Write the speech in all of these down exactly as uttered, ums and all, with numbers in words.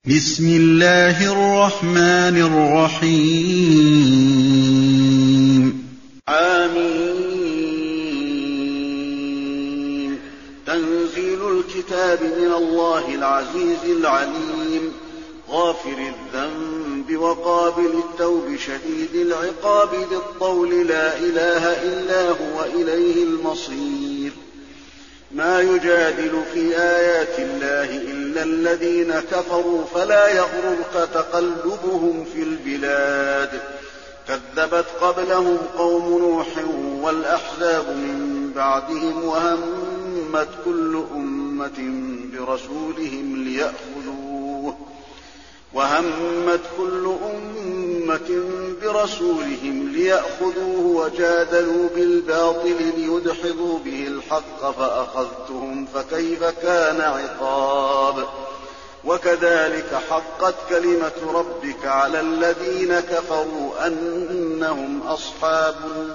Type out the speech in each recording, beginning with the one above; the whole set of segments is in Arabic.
بسم الله الرحمن الرحيم آمين. تنزيل الكتاب من الله العزيز العليم غافر الذنب وقابل التوب شديد العقاب ذي الطول لا إله إلا هو إليه المصير. ما يجادل في آيات الله إلا الذين كفروا فلا يغررك تقلبهم في البلاد. كذبت قبلهم قوم نوح والأحزاب من بعدهم وهمت كل أمة برسولهم ليأخذوه وهمت كل أمة برسولهم ليأخذوه وجادلوا بالباطل ليدحضوا به الحق فأخذتهم فكيف كان عقاب. وكذلك حقت كلمة ربك على الذين كفروا أنهم أصحاب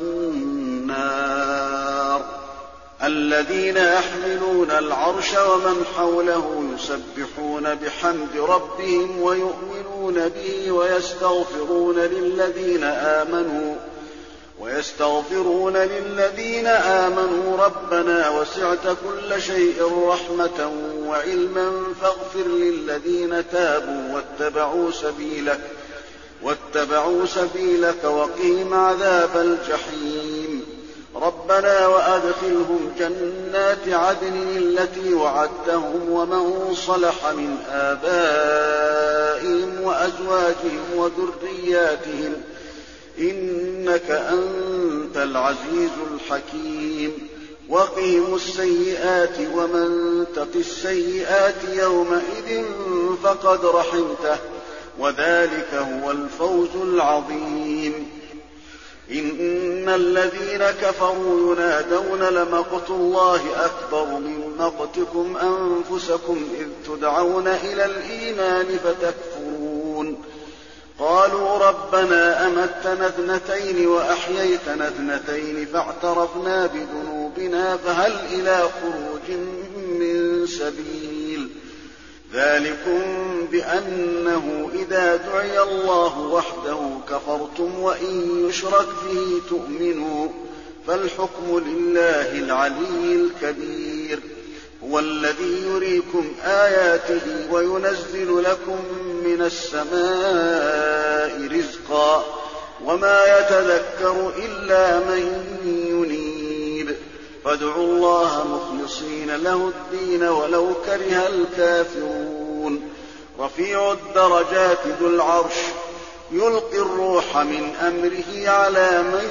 النار. الذين يحملون العرش ومن حوله يسبحون بحمد ربهم ويؤمنون به ويستغفرون للذين آمنوا ويستغفرون للذين آمنوا ربنا وسعت كل شيء رحمة وعلما فاغفر للذين تابوا واتبعوا سبيلك واتبعوا سبيلك وقهم عذاب الجحيم. ربنا وأدخلهم جنات عدن التي وعدتهم ومن صلح من آبائهم وأزواجهم وذرياتهم إنك أنت العزيز الحكيم. وقهم السيئات ومن تق السيئات يومئذ فقد رحمته وذلك هو الفوز العظيم. إن الذين كفروا ينادون لمقت الله أكبر من مقتكم أنفسكم إذ تدعون إلى الإيمان فتكفرون. قالوا ربنا أمتنا اثنتين وأحييتنا اثنتين فاعترفنا بذنوبنا فهل إلى خروج من سبيل. ذلكم بأنه إذا دعي الله وحده كفرتم وإن يشرك به تؤمنوا فالحكم لله العلي الكبير. هو الذي يريكم آياته وينزل لكم من السماء رزقا وما يتذكر إلا من ينيب. فادعوا الله مخلصين له الدين ولو كره الكافرون. رفيع الدرجات ذو العرش يلقي الروح من أمره على من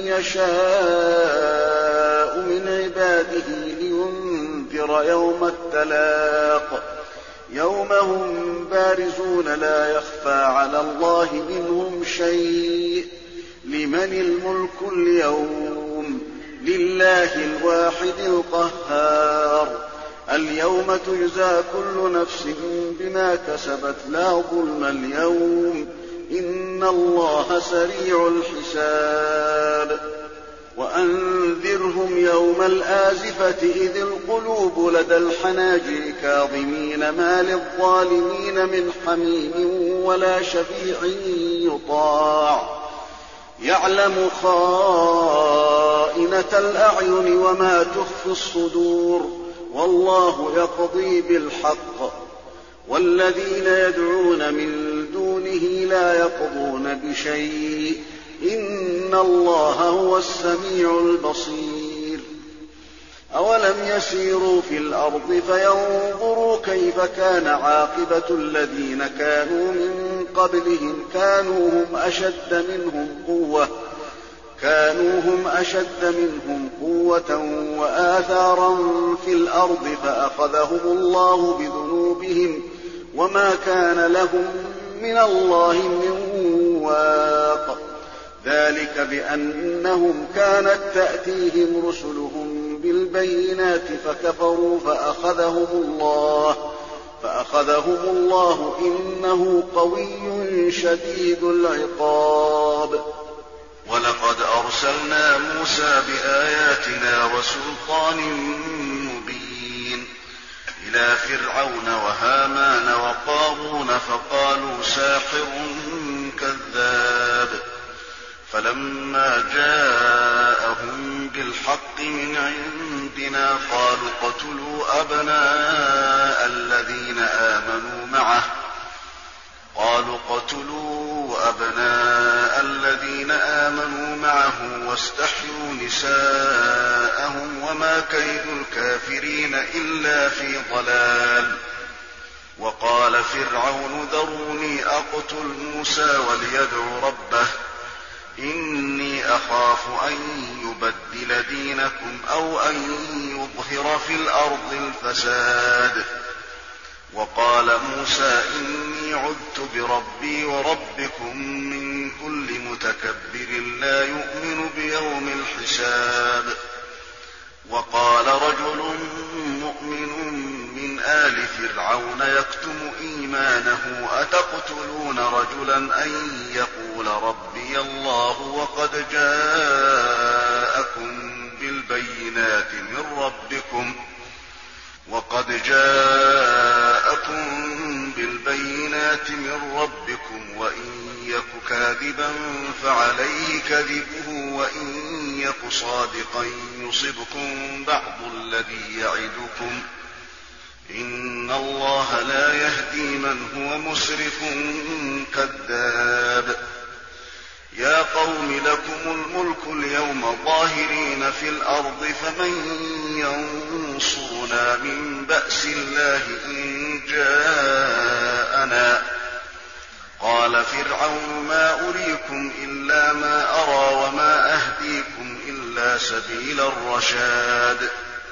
يشاء من عباده لينذر يوم التلاق يوم هم بارزون لا يخفى على الله منهم شيء. لمن الملك اليوم لله الواحد القهار. اليوم تجزى كل نفس بما كسبت لا ظلم اليوم إن الله سريع الحساب. وأنذرهم يوم الآزفة إذ القلوب لدى الحناجر كاظمين ما للظالمين من حميم ولا شفيع يطاع. يعلم خائنة الأعين وما تخفي الصدور والله يقضي بالحق. والذين يدعون من دونه لا يقضون بشيء إن الله هو السميع البصير. أولم يسيروا في الأرض فينظروا كيف كان عاقبة الذين كانوا من قبلهم كانوا هم أشد منهم قوة كانوا هم أشد منهم قوة وآثارا في الأرض فأخذهم الله بذنوبهم وما كان لهم من الله من واق. ذلك بأنهم كانت تأتيهم رسلهم بالبينات فكفروا فأخذهم الله فأخذهم الله إنه قوي شديد العقاب. ولقد أرسلنا موسى بآياتنا وسلطان مبين إلى فرعون وهامان وقارون فقالوا ساحر كذاب. فلما جاءهم بالحق من عندنا قالوا اقتلوا أبناء الذين آمنوا معه قالوا اقتلوا أبناء الذين آمنوا معه واستحيوا نساءهم وما كيد الكافرين إلا في ضلال. وقال فرعون ذروني أقتل موسى وليدع ربه إني أخاف أن يبدل دينكم أو أن يظهر في الأرض الفساد. وقال موسى إني عذت بربي وربكم من كل متكبر لا يؤمن بيوم الحساب. وقال رجل مؤمن من آل فرعون يكتم إيمانه أتقتلون رجلا أن يقول ربي الله وقد جاءكم بالبينات من ربكم وقد جاءكم بالبينات من ربكم وإن يك كاذبا فعليه كذبه وإن يك صادقا يصبكم بعض الذي يعدكم إن الله لا يهدي من هو مسرف كذاب. يا قوم لكم الملك اليوم ظاهرين في الأرض فمن ينصرنا من بأس الله إن جاءنا. قال فرعون ما أريكم إلا ما أرى وما أهديكم إلا سبيل الرشاد.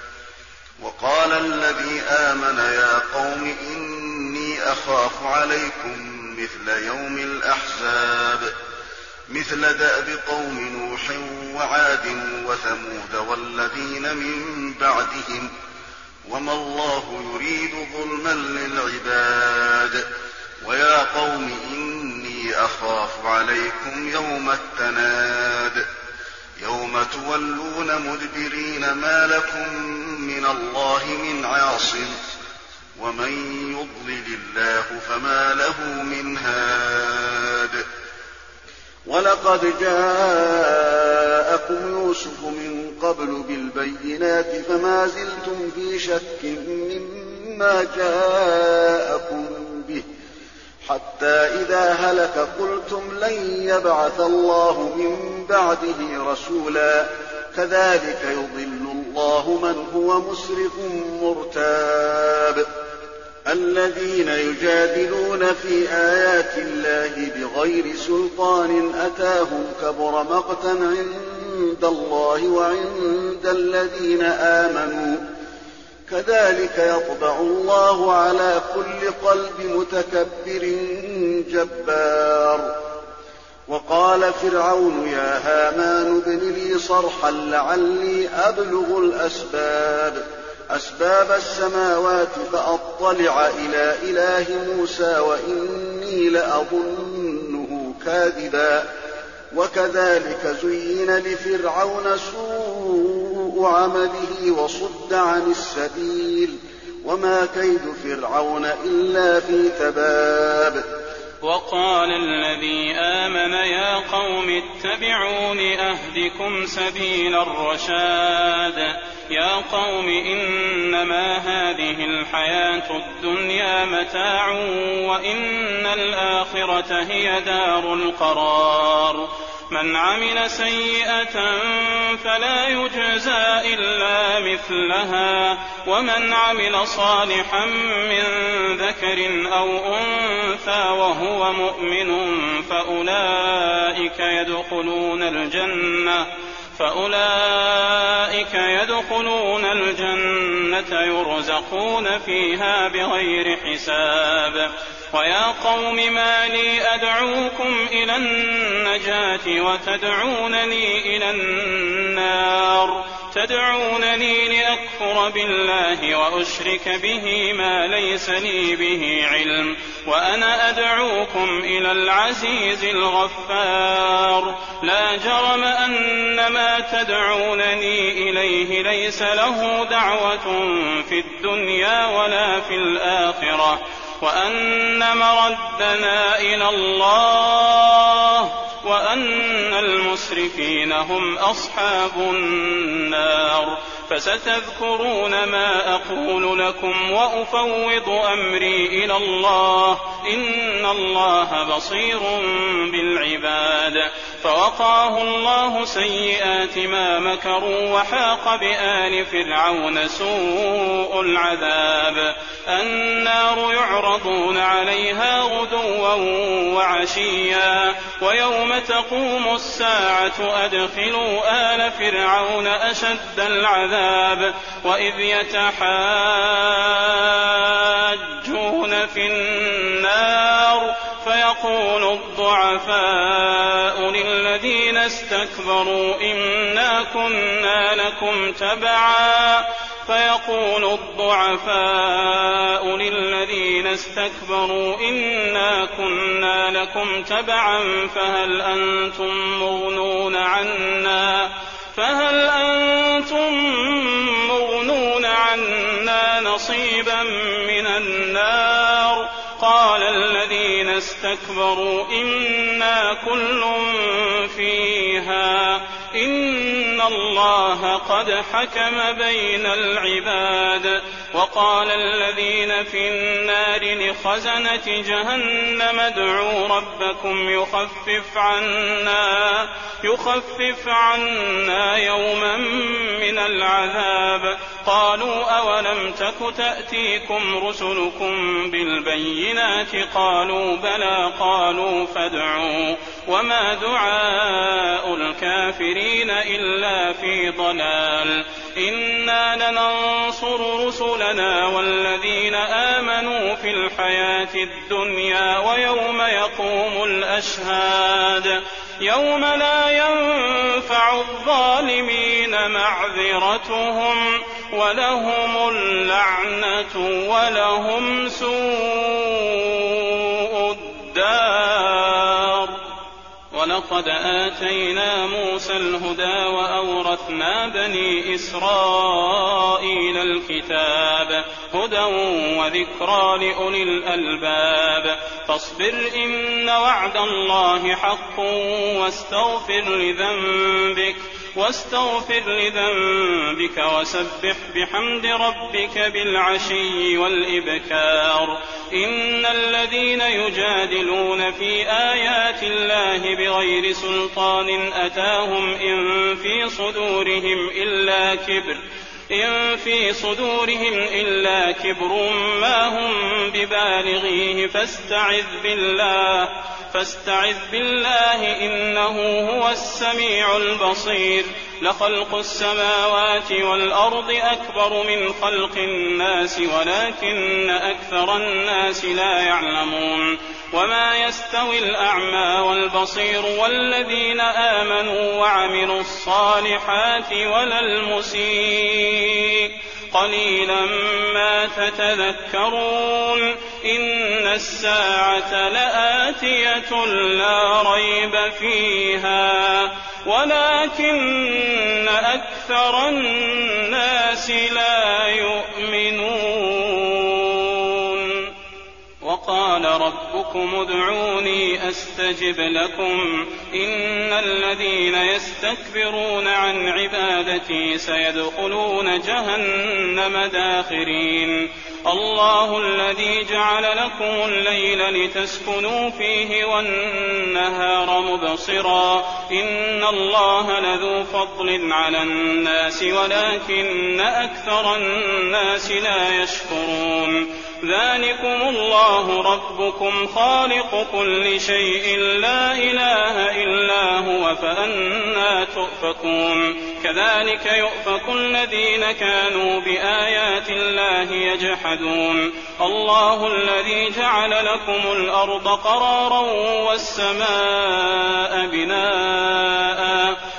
وقال الذي آمن يا قوم إني أخاف عليكم مثل يوم الأحزاب مثل دأب قوم نوح وعاد وثمود والذين من بعدهم وما الله يريد ظلما للعباد. ويا قوم إني أخاف عليكم يوم التناد يوم تولون مدبرين ما لكم من الله من عاصم ومن يضلل الله فما له من هاد. ولقد جاءكم يوسف من قبل بالبينات فما زلتم في شك مما جاءكم به حتى إذا هلك قلتم لن يبعث الله من بعده رسولا كذلك يضل الله من هو مسرف مرتاب. الذين يجادلون في آيات الله بغير سلطان أتاهم كبر مقتا عند الله وعند الذين آمنوا كذلك يطبع الله على كل قلب متكبر جبار. وقال فرعون يا هامان ابن لي صرحا لعلي أبلغ الأسباب أسباب السماوات فأطلع إلى إله موسى وإني لأظنه كاذبا. وكذلك زين لفرعون سوء عمله وصد عن السبيل وما كيد فرعون إلا في تباب. وقال الذي آمن يا قوم اتبعون أهدكم سبيل الرشاد. يا قوم إنما هذه الحياة الدنيا متاع وإن الآخرة هي دار القرار. من عمل سيئة فلا يجزى إلا مثلها ومن عمل صالحا من ذكر أو أنثى وهو مؤمن فأولئك يدخلون الجنة فأولئك يدخلون الجنة يرزقون فيها بغير حساب. ويا قوم ما لي أدعوكم إلى النجاة وتدعونني إلى النار تدعونني لأكفر بالله وأشرك به ما ليس لي به علم وأنا أدعوكم إلى العزيز الغفار لا جرم أن ما تدعونني إليه ليس له دعوة في الدنيا ولا في الآخرة وأن مردنا إلى الله وأن المسرفين هم أصحاب النار فستذكرون ما أقول لكم وأفوض أمري إلى الله إن الله بصير بالعباد فوقاه الله سيئات ما مكروا وحاق بآل فرعون سوء العذاب النار يعرضون عليها غدوا وعشيا ويوم تقوم الساعة أدخلوا آل فرعون أشد العذاب وإذ يتحاجون في النار فيقول الضعفاء للذين استكبروا إنا كنا لكم تبعا فيقول الضعفاء للذين استكبروا إنا كنا لكم تبعا فهل أنتم مغنون عنا فهل أنتم مغنون عنا نصيبا من النار قال الذين استكبروا إنا كل فيها إن الله قد حكم بين العباد وقال الذين في النار لخزنة جهنم ادعوا ربكم يخفف عنا يخفف عنا يوما من العذاب قالوا أولم تك تأتيكم رسلكم بالبينات قالوا بلى قالوا فادعوا وما دعاء الكافرين إلا في ضلال إنا لننصر رسلنا والذين آمنوا في الحياة الدنيا ويوم يقوم الأشهاد يوم لا ينفع الظالمين معذرتهم ولهم اللعنة ولهم سوء الدار ولقد آتينا موسى الهدى وأورثنا بني إسرائيل الكتاب هدى وذكرى لأولي الألباب فاصبر إن وعد الله حق واستغفر لذنبك واستغفر لذنبك وسبح بحمد ربك بالعشي والإبكار إن الذين يجادلون في آيات الله بغير سلطان أتاهم إن في صدورهم إلا كبر إن في صدورهم إلا كبر ما هم ببالغيه فاستعذ بالله فاستعذ بالله إنه هو السميع البصير لخلق السماوات والأرض أكبر من خلق الناس ولكن أكثر الناس لا يعلمون وما يستوي الأعمى والبصير والذين آمنوا وعملوا الصالحات ولا المسيء قليلا ما تتذكرون إن الساعة لآتية لا ريب فيها ولكن أكثر الناس لا يؤمنون وقال ربكم ادعوني أستجب لكم إن الذين يستكبرون عن عبادتي سيدخلون جهنم داخرين الله الذي جعل لكم الليل لتسكنوا فيه والنهار مبصرا إن الله لذو فضل على الناس ولكن أكثر الناس لا يشكرون ذلكم الله ربكم خالق كل شيء لا إله إلا هو فأنى تؤفكون كذلك يؤفك الذين كانوا بآيات الله يجحدون الله الذي جعل لكم الأرض قرارا والسماء بناء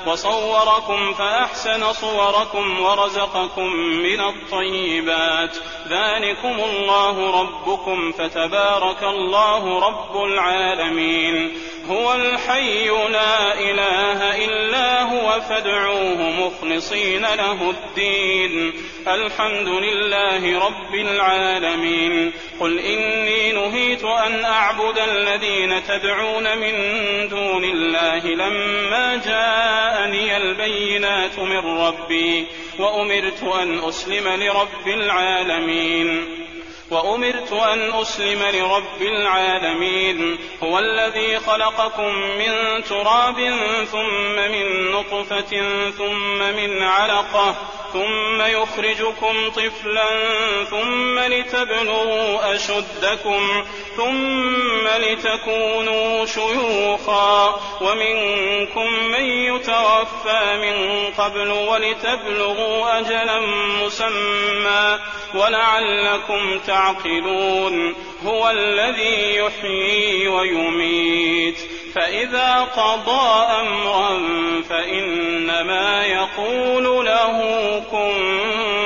وصوركم فأحسن صوركم ورزقكم من الطيبات. ذلكم الله ربكم فتبارك الله رب العالمين. هو الحي لا إله إلا هو فادعوه مخلصين له الدين. الحمد لله رب العالمين. قل إني نهيت أن أعبد الذين تدعون من دون الله لما جاءني البينات من ربي وأمرت أن أسلم لرب العالمين وأمرت أن أسلم لرب العالمين. هو الذي خلقكم من تراب ثم من نطفة ثم من علقة ثم يخرجكم طفلا ثم لتبلغوا أشدكم ثم لتكونوا شيوخا ومنكم من يتوفى من قبل ولتبلغوا أجلا مسمى ولعلكم تعقلون. هو الذي يحيي ويميت فإذا قضى أمرا فإنما يقول له كن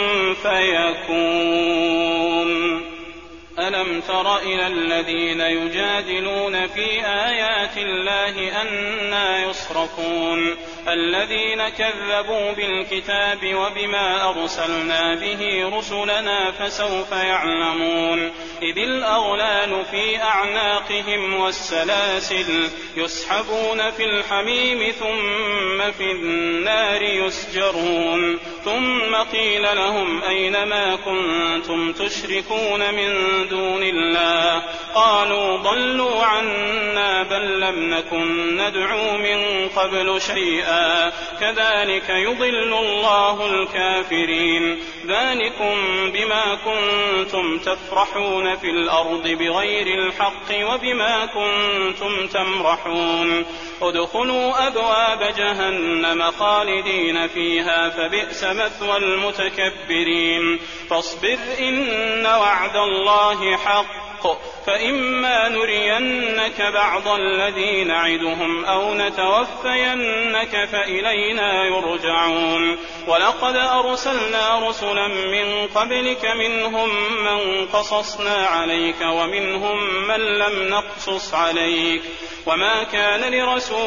فيكون. ألم تر إلى الذين يجادلون في آيات الله أنى يصرفون الذين كذبوا بالكتاب وبما أرسلنا به رسلنا فسوف يعلمون. إذ الأغلال في أعناقهم والسلاسل يسحبون في الحميم ثم في النار يسجرون. ثم قيل لهم أين ما كنتم تشركون من دون الله قالوا ضلوا عنا بل لم نكن ندعو من قبل شيئا كذلك يضل الله الكافرين. ذلكم بما كنتم تفرحون في الأرض بغير الحق وبما كنتم تمرحون. ادخلوا أبواب جهنم خالدين فيها فبئس مثوى المتكبرين. فاصبر إن وعد الله حق فإما نرينك بعض الذي نعدهم أو نتوفينك فإلينا يرجعون. ولقد أرسلنا رسلا من قبلك منهم من قصصنا عليك ومنهم من لم نقصص عليك وما كان لرسول